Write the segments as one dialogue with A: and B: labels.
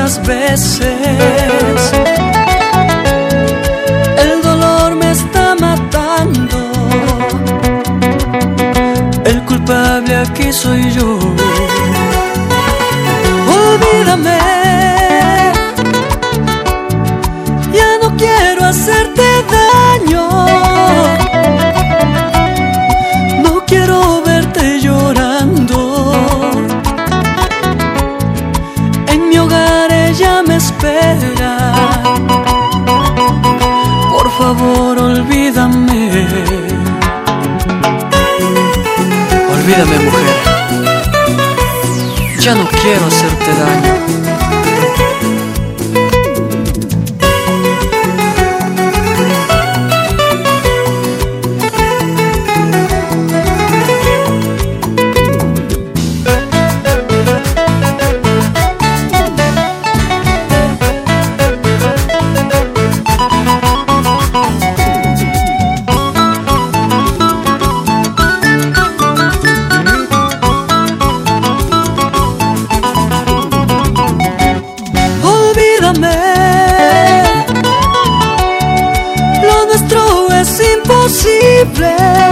A: tantas veces. El dolor me está matando. El culpable aquí soy yo. Olvídame, ya no quiero hacerte daño. No quiero verte llorando. En mi hogar ella me espera. Por favor, olvídame. Olvídame, mujer. Ya no quiero hacerte daño. Lo nuestro es imposible.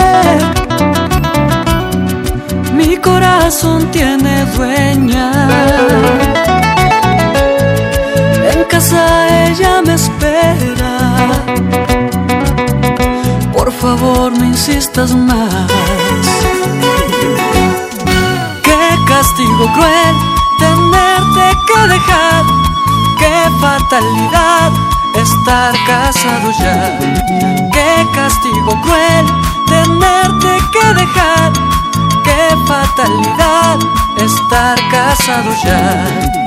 A: Mi corazón tiene dueña. En casa ella me espera. Por favor, no insistas más. Qué castigo cruel tenerte que dejar. Qué fatalidad estar casado ya. Qué castigo cruel tenerte que dejar. Qué fatalidad estar casado ya.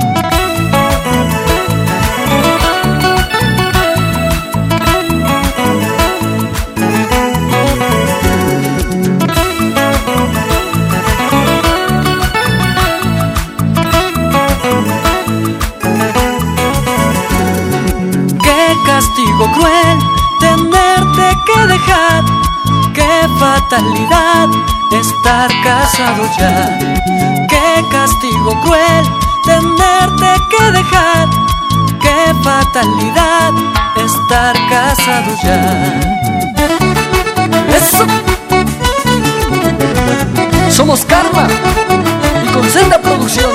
A: Castigo cruel tenerte que dejar. Qué fatalidad estar casado ya. Qué castigo cruel tenerte que dejar. Qué fatalidad estar casado ya. Eso. Somos Karma y con Senda Producción.